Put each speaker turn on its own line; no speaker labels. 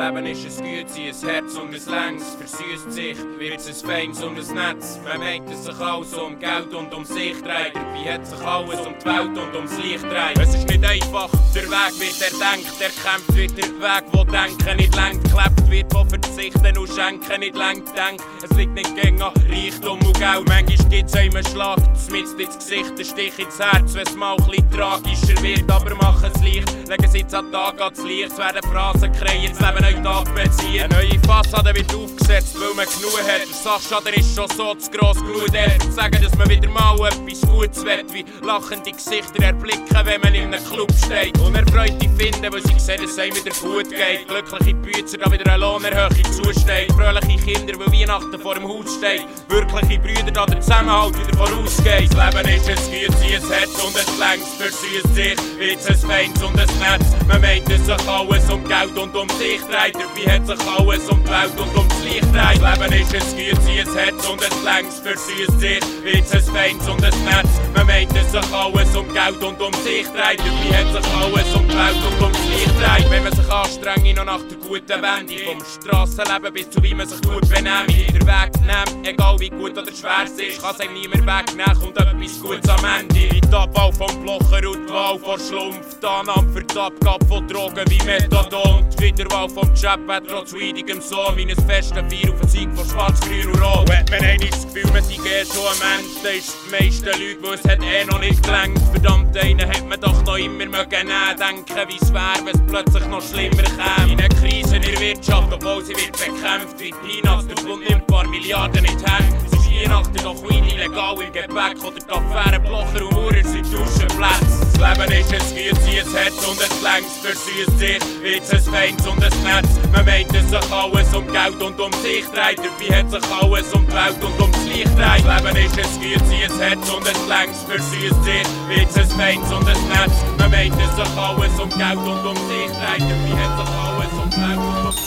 Leben ist ein Gütes, ein Herz und ein Längs. Versüßt sich, wird es ein Feins und ein Netz. Man meint, dass sich alles um Geld und um sich dreht. Dabei hat sich alles um die Welt und ums Licht dreht. Es ist nicht einfach, der Weg wird erdenkt. Der kämpft wird der Weg, wo Denken nicht lenkt. Klebt wird, wo Verzichten und Schenken nicht lenkt. Denk, es liegt nicht gegen an Reichtum und Geld. Manchmal gibt es einen Schlag, mitten ins Gesicht, ein Stich ins Herz, wenn es mal ein bisschen tragischer wird. Aber machen es leicht, legen sie jetzt an den Tag ans Licht. Es werden Phrasen kreien, das Leben neu Tag beziehen. Eine neue Fassade wird aufgesetzt, weil man genug hat. Der Sachschaden ist schon so zu gross genug. Und sagen, dass man wieder mal etwas Gutes will, wie lachende Gesichter erblicken, wenn man in einem Club steht. Unerfreute finden, weil sie sehen, dass es einem wieder gut geht. Glückliche Bützer, da wieder eine Lohnerhöhung zusteht. Fröhliche Kinder, weil Weihnachten vor dem Haus steht. Wirkliche Brüder, da der Zusammenhalt wieder vorausgeht. Das Leben ist ein Gütes, ein Herz und ein Längs. Versüßt sich, wird's ein Feins und ein Netz. Man meint, dass sich alles um Geld und um sich dreht. Dabei hat sich alles um die Welt und ums Licht dreht. Das Leben ist ein Gütes, ein Herz und ein Längs. Versüßt sich, wird's ein Feins und ein Netz. Man meint, dass sich alles um Geld und um sich dreht. Dabei hat sich alles um die Welt und ums Licht dreht. Wenn man sich anstrengt, noch nach der guten Wende. Vom Strassenleben bis zu wie man sich gut benehmt. Der Weg nimmt, egal wie gut oder schwer es ist, kann es einem niemand wegnehmen, kommt etwas Gutes am Ende. Wie die Abbau vom Blocher und die Wahl vor Schlumpf. Die Annahme für die Abgabe von Drogen wie Methadon. Die Wiederwahl vom Chatpad trotz weidigem Sohn. Wie ein festes Feier auf ein Sieg von Schwarz, Grün und Rot. Hat man einmal das Gefühl, man sei schon am Ende, dann ist die meisten Leute, weil es hat noch nicht gelangt. Verdammt, einen hat man doch noch immer mögen denken, wie es wäre, wenn es plötzlich noch schlimmer käme. In einer Krise in der Wirtschaft, obwohl sie wird bekämpft wie Peanuts, der Bund nimmt ein paar Milliarden nicht her. Es ist Weihnachten doch Wein illegal im Gepäck oder die Affären Blocher und Hurer sind Duschenplätze. Das Leben ist ein Gütes, ein Herz und ein Längs. Versüßt sich, wird's ein Feins und ein Netz. Man meint, dass sich alles um Geld und um sich dreht. Dabei hat sich alles um die Welt und ums Licht dreht. Das Leben ist ein Gütes, ein Herz und ein Längs. Versüßt sich, wird's ein Feins und ein Netz. Man meint, dass sich alles um Geld und um sich dreht. Dabei hat sich alles um die Welt und ums